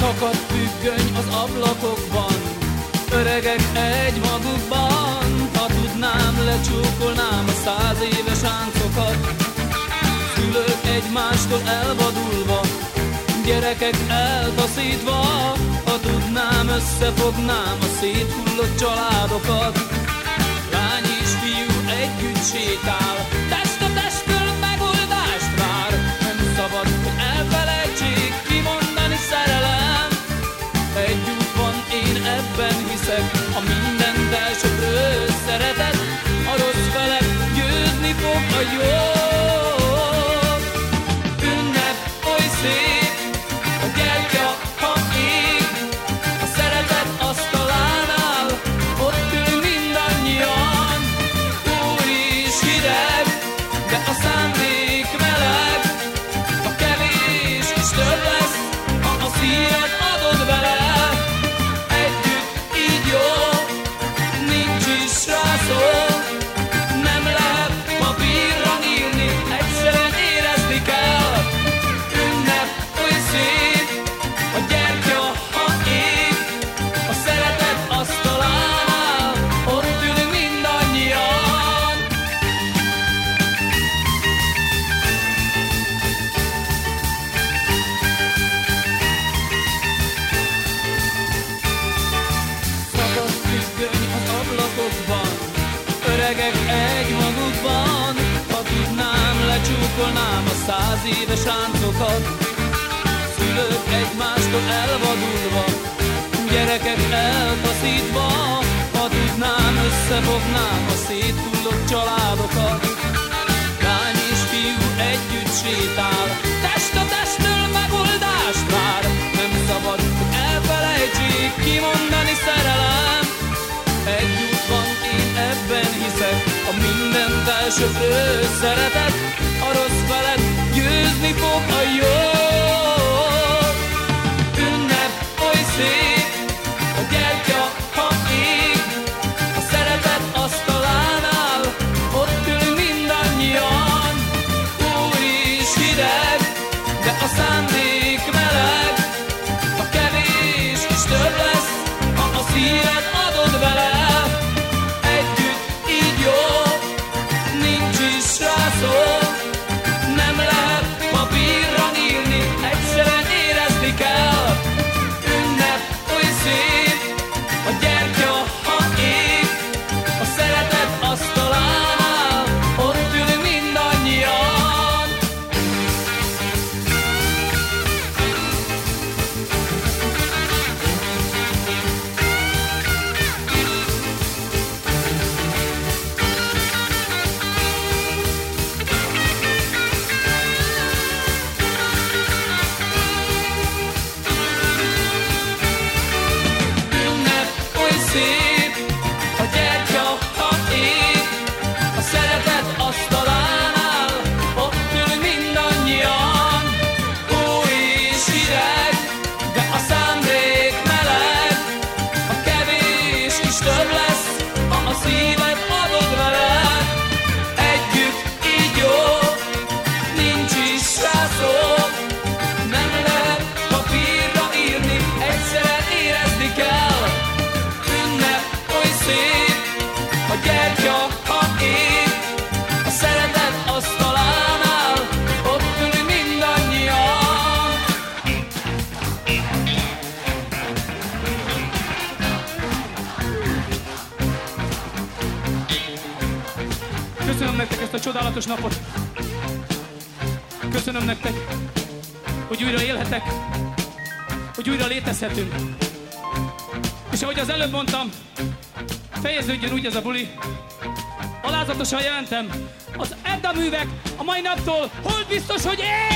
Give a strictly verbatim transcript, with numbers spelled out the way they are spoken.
Szakadt függöny az ablakokban, öregek egy magukban. Ha tudnám, lecsókolnám a száz éves áncokat. Szülők egymástól elvadulva, gyerekek eltaszítva. Ha tudnám, összefognám a széthullott családokat. Lány és fiú együtt sétál, test a testtől megoldást vár. Nem szabad, hogy elfelejtsék kimondani szerelem. Egy út van, én ebben hiszek, a mindent elsöprő szeretet. A rossz felek győzni fog a jó. Ünnep oly szép, a gyertya, ha ég, a szeretet asztalánál, ott ül mindannyian. Új és hideg, de a szándék meleg, a kevés is több lesz, ha a szíved adod vele. Együtt így jó, nincs is rá szó. Nem lehet papírra írni, egyszerűen érezni kell. Ünnep oly szép, a gyertya, ha ég, a szeretet asztalánál, ott ülünk mindannyian. Szakadt függöny az ablakokban, öregek egy magukban. Ha tudnám, lecsókolnám a száz éves ráncokat. Szülők egymástól elvadulva, gyerekek eltaszítva. Ha tudnám, összefognám a széthullott családokat. Lány és fiú együtt sétál, test a testtől megoldást vár. Nem szabad, hogy elfelejtsék kimondani szerelem. Egy út van, én ebben hiszek, a mindent elsöprő szeretet. A rossz felett győzni fog a jó. Ünnep oly szép, a gyertya, ha ég, a szeretet asztalánál, ott ülünk mindannyian. Új és hideg, de a szándék meleg, a kevés is több lesz, ha a szíved adod vele. Együtt így jó, nincs is rá szó. Nem lehet papírra írni, egyszerűen érezni kell. Ünnep oly szép, a gyertya, ha ég, a szeretet asztalánál, ott ülünk mindannyian. Ünnep oly szép, a gyertya, ha ég, a szeretet asztalánál, ott ülünk mindannyian. Új és hideg, de a szándék meleg, a kevés is több lesz, ha a szíved adod vele. Együtt így jó, nincs is rá szó. Nem lehet papírra írni, egyszerűen érezni kell. Ünnep oly szép, a gyertya, ha ég, a szeretet asztalánál, ott ülünk mindannyian. Köszönöm nektek ezt a csodálatos napot. Köszönöm nektek, hogy újra élhetek, hogy újra létezhetünk. És ahogy az előbb mondtam, fejeződjön úgy ez a buli. Alázatosan jelentem, az Edda művek a mai naptól hold biztos, hogy én!